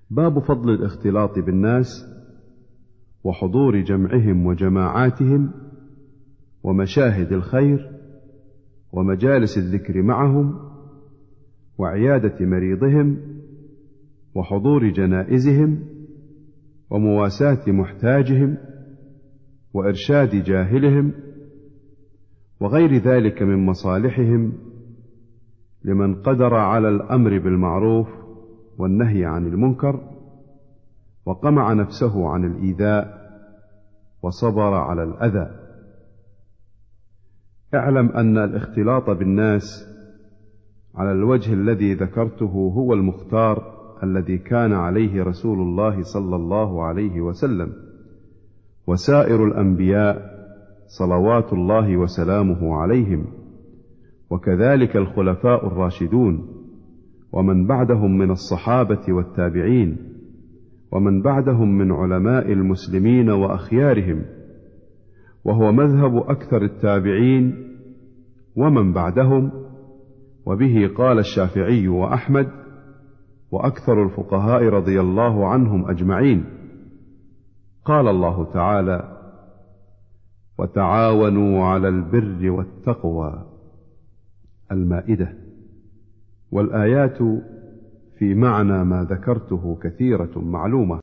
باب فضل الاختلاط بالناس وحضور جمعهم وجماعاتهم ومشاهد الخير ومجالس الذكر معهم وعيادة مريضهم وحضور جنائزهم ومواساة محتاجهم وإرشاد جاهلهم وغير ذلك من مصالحهم لمن قدر على الأمر بالمعروف والنهي عن المنكر وقمع نفسه عن الإيذاء وصبر على الأذى. اعلم أن الاختلاط بالناس على الوجه الذي ذكرته هو المختار الذي كان عليه رسول الله صلى الله عليه وسلم وسائر الأنبياء صلوات الله وسلامه عليهم، وكذلك الخلفاء الراشدون ومن بعدهم من الصحابة والتابعين ومن بعدهم من علماء المسلمين وأخيارهم، وهو مذهب أكثر التابعين ومن بعدهم، وبه قال الشافعي وأحمد وأكثر الفقهاء رضي الله عنهم أجمعين. قال الله تعالى: وتعاونوا على البر والتقوى، المائدة. والآيات في معنى ما ذكرته كثيرة معلومة.